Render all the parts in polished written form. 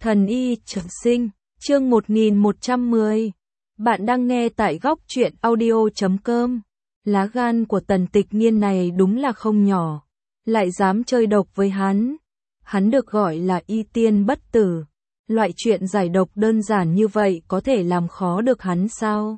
Thần y trường sinh, chương 1110. Bạn đang nghe tại góc truyện audio.com. Lá gan của Tần Tịch Nhiên này đúng là không nhỏ, lại dám chơi độc với hắn. Hắn được gọi là y tiên bất tử. Loại chuyện giải độc đơn giản như vậy có thể làm khó được hắn sao?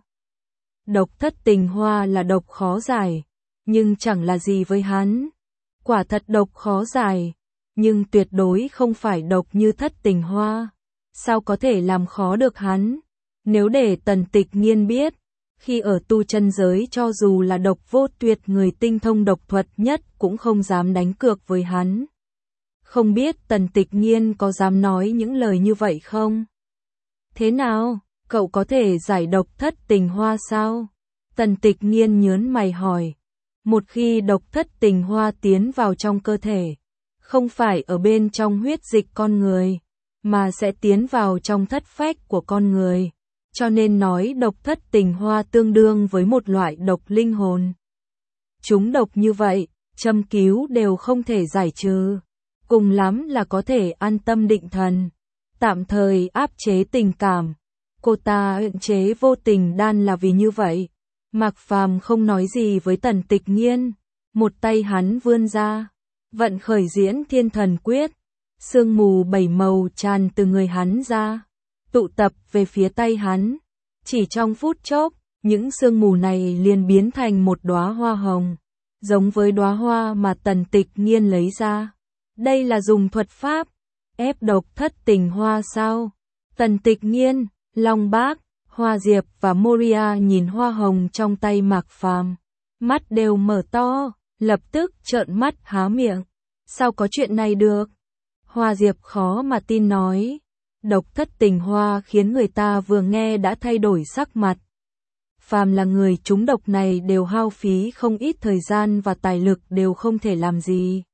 Độc thất tình hoa là độc khó giải, nhưng chẳng là gì với hắn. Quả thật độc khó giải, nhưng tuyệt đối không phải độc như thất tình hoa. Sao có thể làm khó được hắn? Nếu để Tần Tịch Nhiên biết, khi ở tu chân giới cho dù là độc vô tuyệt người tinh thông độc thuật nhất cũng không dám đánh cược với hắn. Không biết Tần Tịch Nhiên có dám nói những lời như vậy không? Thế nào, cậu có thể giải độc thất tình hoa sao? Tần Tịch Nhiên nhớn mày hỏi. Một khi độc thất tình hoa tiến vào trong cơ thể, không phải ở bên trong huyết dịch con người, mà sẽ tiến vào trong thất phách của con người. Cho nên nói độc thất tình hoa tương đương với một loại độc linh hồn. Chúng độc như vậy, châm cứu đều không thể giải trừ. Cùng lắm là có thể an tâm định thần, tạm thời áp chế tình cảm. Cô ta ức chế vô tình đan là vì như vậy. Mạc Phàm không nói gì với Tần Tịch Nhiên, một tay hắn vươn ra, vận khởi diễn thiên thần quyết, sương mù bảy màu tràn từ người hắn ra, tụ tập về phía tay hắn. Chỉ trong phút chốc, những sương mù này liền biến thành một đóa hoa hồng, giống với đóa hoa mà Tần Tịch Nhiên lấy ra. Đây là dùng thuật pháp ép độc thất tình hoa sao? Tần Tịch Nhiên, Long Bác, Hoa Diệp và Moria nhìn hoa hồng trong tay Mạc Phàm, mắt đều mở to, lập tức trợn mắt há miệng. Sao có chuyện này được? Hoa Diệp khó mà tin nói. Độc thất tình hoa khiến người ta vừa nghe đã thay đổi sắc mặt. Phàm là người trúng độc này đều hao phí không ít thời gian và tài lực đều không thể làm gì.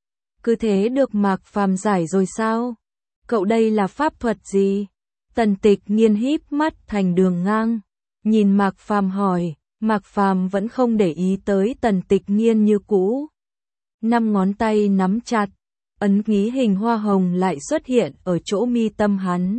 Cứ thế được Mạc Phàm giải rồi sao? Cậu đây là pháp thuật gì? Tần Tịch Nhiên híp mắt thành đường ngang, nhìn Mạc Phàm hỏi. Mạc Phàm vẫn không để ý tới Tần Tịch Nhiên như cũ. 5 ngón tay nắm chặt, ấn ký hình hoa hồng lại xuất hiện ở chỗ mi tâm hắn.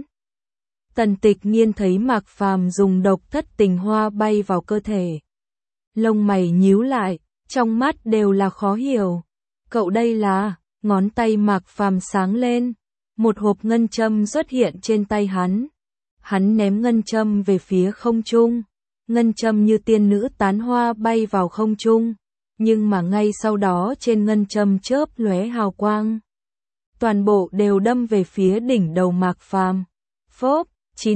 Tần Tịch Nhiên thấy Mạc Phàm dùng độc thất tình hoa bay vào cơ thể, lông mày nhíu lại, trong mắt đều là khó hiểu. Cậu đây là? Ngón tay Mạc Phàm sáng lên, một hộp ngân châm xuất hiện trên tay hắn. Hắn ném ngân châm về phía không trung, ngân châm như tiên nữ tán hoa bay vào không trung, nhưng mà ngay sau đó trên ngân châm chớp lóe hào quang. Toàn bộ đều đâm về phía đỉnh đầu Mạc Phàm. Phốp,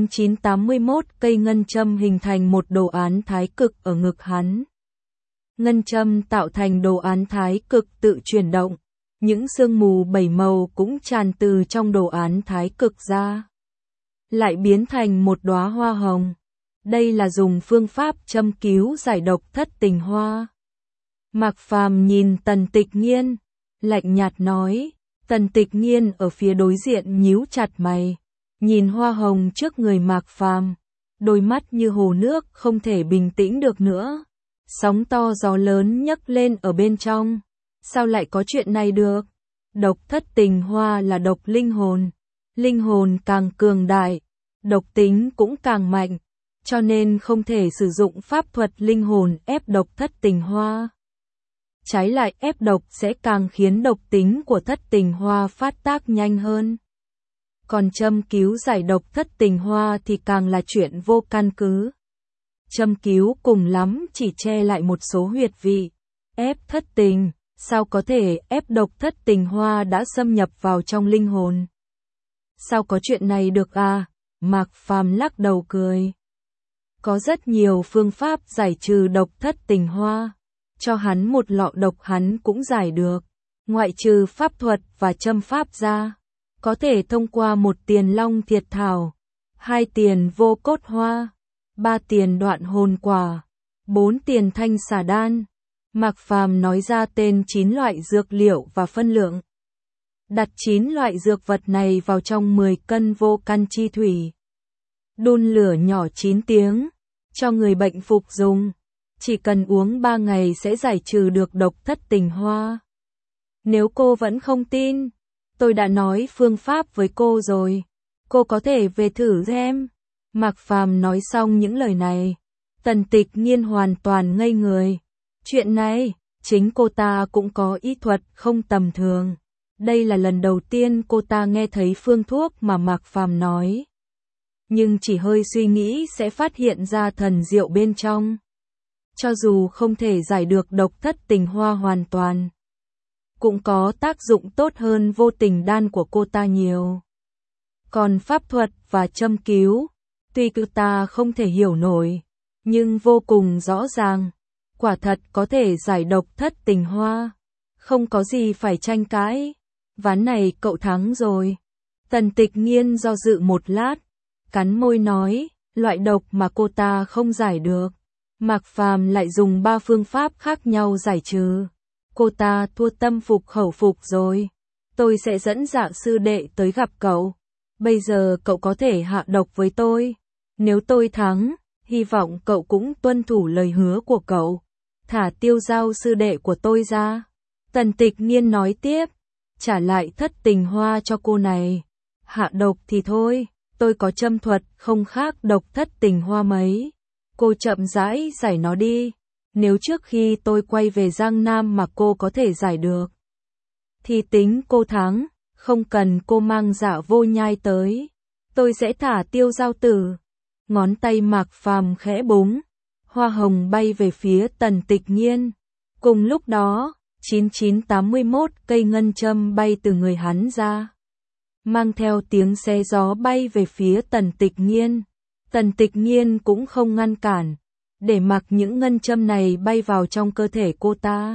9981 cây ngân châm hình thành một đồ án thái cực ở ngực hắn. Ngân châm tạo thành đồ án thái cực tự chuyển động. Những sương mù bảy màu cũng tràn từ trong đồ án thái cực ra, lại biến thành một đóa hoa hồng. Đây là dùng phương pháp châm cứu giải độc thất tình hoa. Mạc Phàm nhìn Tần Tịch Nhiên, lạnh nhạt nói. Tần Tịch Nhiên ở phía đối diện nhíu chặt mày, nhìn hoa hồng trước người Mạc Phàm, đôi mắt như hồ nước không thể bình tĩnh được nữa. Sóng to gió lớn nhấc lên ở bên trong. Sao lại có chuyện này được? Độc thất tình hoa là độc linh hồn càng cường đại, độc tính cũng càng mạnh, cho nên không thể sử dụng pháp thuật linh hồn ép độc thất tình hoa. Trái lại ép độc sẽ càng khiến độc tính của thất tình hoa phát tác nhanh hơn. Còn châm cứu giải độc thất tình hoa thì càng là chuyện vô căn cứ. Châm cứu cùng lắm chỉ che lại một số huyệt vị, ép thất tình. Sao có thể ép độc thất tình hoa đã xâm nhập vào trong linh hồn? Sao có chuyện này được à? Mạc Phàm lắc đầu cười. Có rất nhiều phương pháp giải trừ độc thất tình hoa. Cho hắn một lọ độc hắn cũng giải được. Ngoại trừ pháp thuật và châm pháp ra, có thể thông qua 1 tiền long thiệt thảo, 2 tiền vô cốt hoa, 3 tiền đoạn hồn quả, 4 tiền thanh xà đan. Mạc Phàm nói ra tên 9 loại dược liệu và phân lượng. Đặt 9 loại dược vật này vào trong 10 cân vô căn chi thủy. Đun lửa nhỏ 9 tiếng, cho người bệnh phục dùng. Chỉ cần uống 3 ngày sẽ giải trừ được độc thất tình hoa. Nếu cô vẫn không tin, tôi đã nói phương pháp với cô rồi. cô có thể về thử xem. Mạc Phàm nói xong những lời này, Tần Tịch Nghiên hoàn toàn ngây người. Chuyện này, chính cô ta cũng có y thuật không tầm thường. Đây là lần đầu tiên cô ta nghe thấy phương thuốc mà Mạc Phàm nói. Nhưng chỉ hơi suy nghĩ sẽ phát hiện ra thần diệu bên trong. Cho dù không thể giải được độc thất tình hoa hoàn toàn, cũng có tác dụng tốt hơn vô tình đan của cô ta nhiều. Còn pháp thuật và châm cứu, tuy cô ta không thể hiểu nổi, nhưng vô cùng rõ ràng, quả thật có thể giải độc thất tình hoa. Không có gì phải tranh cãi, ván này cậu thắng rồi. Tần Tịch Nghiên do dự một lát, cắn môi nói, loại độc mà cô ta không giải được, Mạc Phàm lại dùng 3 phương pháp khác nhau giải trừ. Cô ta thua tâm phục khẩu phục rồi. Tôi sẽ dẫn Dạ sư đệ tới gặp cậu. Bây giờ cậu có thể hạ độc với tôi. Nếu tôi thắng, hy vọng cậu cũng tuân thủ lời hứa của cậu. Thả Tiêu Giao sư đệ của tôi ra. Tần Tịch Nghiên nói tiếp, trả lại thất tình hoa cho cô này. Hạ độc thì thôi, tôi có châm thuật không khác độc thất tình hoa mấy. Cô chậm rãi giải nó đi. Nếu trước khi tôi quay về Giang Nam mà cô có thể giải được, thì tính cô thắng, không cần cô mang Dạ Vô Nhai tới. Tôi sẽ thả Tiêu Giao tử. Ngón tay Mạc Phàm khẽ búng, hoa hồng bay về phía Tần Tịch Nghiên. Cùng lúc đó, 9981 cây ngân châm bay từ người hắn ra, mang theo tiếng xé gió bay về phía Tần Tịch Nghiên. Tần Tịch Nghiên cũng không ngăn cản, để mặc những ngân châm này bay vào trong cơ thể cô ta.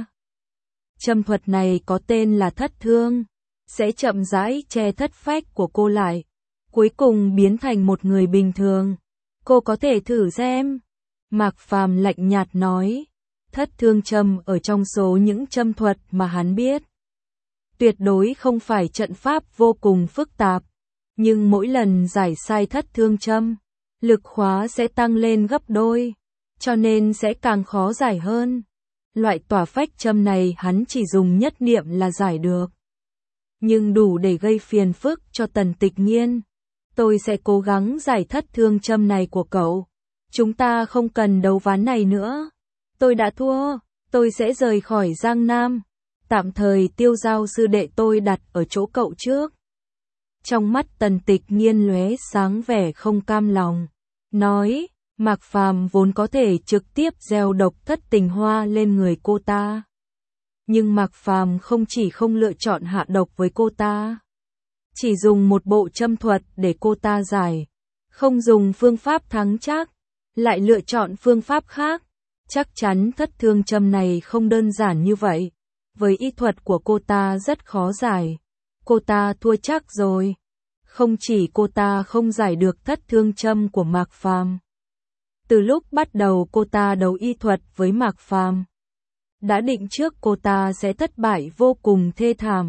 Châm thuật này có tên là thất thương, sẽ chậm rãi che thất phách của cô lại, cuối cùng biến thành một người bình thường. Cô có thể thử xem. Mạc Phàm lạnh nhạt nói, thất thương châm ở trong số những châm thuật mà hắn biết. Tuyệt đối không phải trận pháp vô cùng phức tạp, nhưng mỗi lần giải sai thất thương châm, lực khóa sẽ tăng lên gấp đôi, cho nên sẽ càng khó giải hơn. Loại tỏa phách châm này hắn chỉ dùng nhất niệm là giải được, nhưng đủ để gây phiền phức cho Tần Tịch Nghiên. Tôi sẽ cố gắng giải thất thương châm này của cậu. Chúng ta không cần đấu ván này nữa. Tôi đã thua, tôi sẽ rời khỏi Giang Nam. Tạm thời Tiêu Giao sư đệ tôi đặt ở chỗ cậu trước. Trong mắt Tần Tịch Nghiên lóe sáng vẻ không cam lòng, nói, Mạc Phàm vốn có thể trực tiếp gieo độc thất tình hoa lên người cô ta. Nhưng Mạc Phàm không chỉ không lựa chọn hạ độc với cô ta, chỉ dùng một bộ châm thuật để cô ta giải, không dùng phương pháp thắng chắc, lại lựa chọn phương pháp khác. Chắc chắn thất thương châm này không đơn giản như vậy. Với y thuật của cô ta rất khó giải. Cô ta thua chắc rồi. Không chỉ cô ta không giải được thất thương châm của Mạc Phàm. Từ lúc bắt đầu cô ta đấu y thuật với Mạc Phàm, đã định trước cô ta sẽ thất bại vô cùng thê thảm.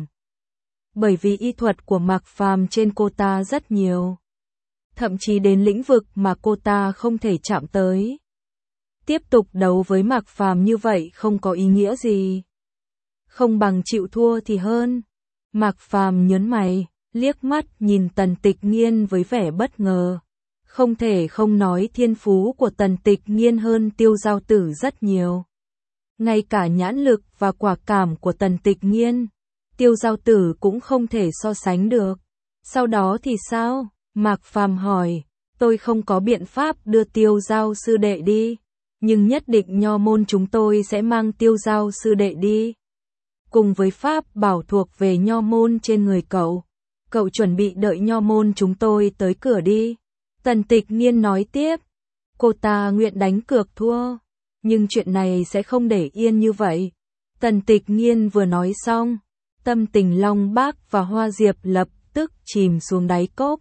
Bởi vì y thuật của Mạc Phàm trên cô ta rất nhiều, thậm chí đến lĩnh vực mà cô ta không thể chạm tới. Tiếp tục đấu với Mạc Phàm như vậy không có ý nghĩa gì. Không bằng chịu thua thì hơn. Mạc Phàm nhớn mày, liếc mắt nhìn Tần Tịch Nghiên với vẻ bất ngờ. Không thể không nói thiên phú của Tần Tịch Nghiên hơn Tiêu Giao tử rất nhiều. Ngay cả nhãn lực và quả cảm của Tần Tịch Nghiên, Tiêu Giao tử cũng không thể so sánh được. Sau đó thì sao? Mạc Phàm hỏi. Tôi không có biện pháp đưa Tiêu Giao sư đệ đi, nhưng nhất định nho môn chúng tôi sẽ mang Tiêu Giao sư đệ đi. Cùng với pháp bảo thuộc về nho môn trên người cậu, cậu chuẩn bị đợi nho môn chúng tôi tới cửa đi. Tần Tịch Nghiên nói tiếp, cô ta nguyện đánh cược thua, nhưng chuyện này sẽ không để yên như vậy. Tần Tịch Nghiên vừa nói xong, tâm tình Long Bác và Hoa Diệp lập tức chìm xuống đáy cốc.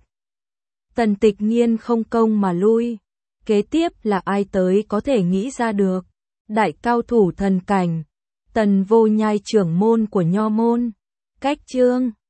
Tần Tịch Nghiên không công mà lui. Kế tiếp là ai tới có thể nghĩ ra được. Đại cao thủ thần cảnh, Tần Vô Nhai trưởng môn của nho môn. Cách chương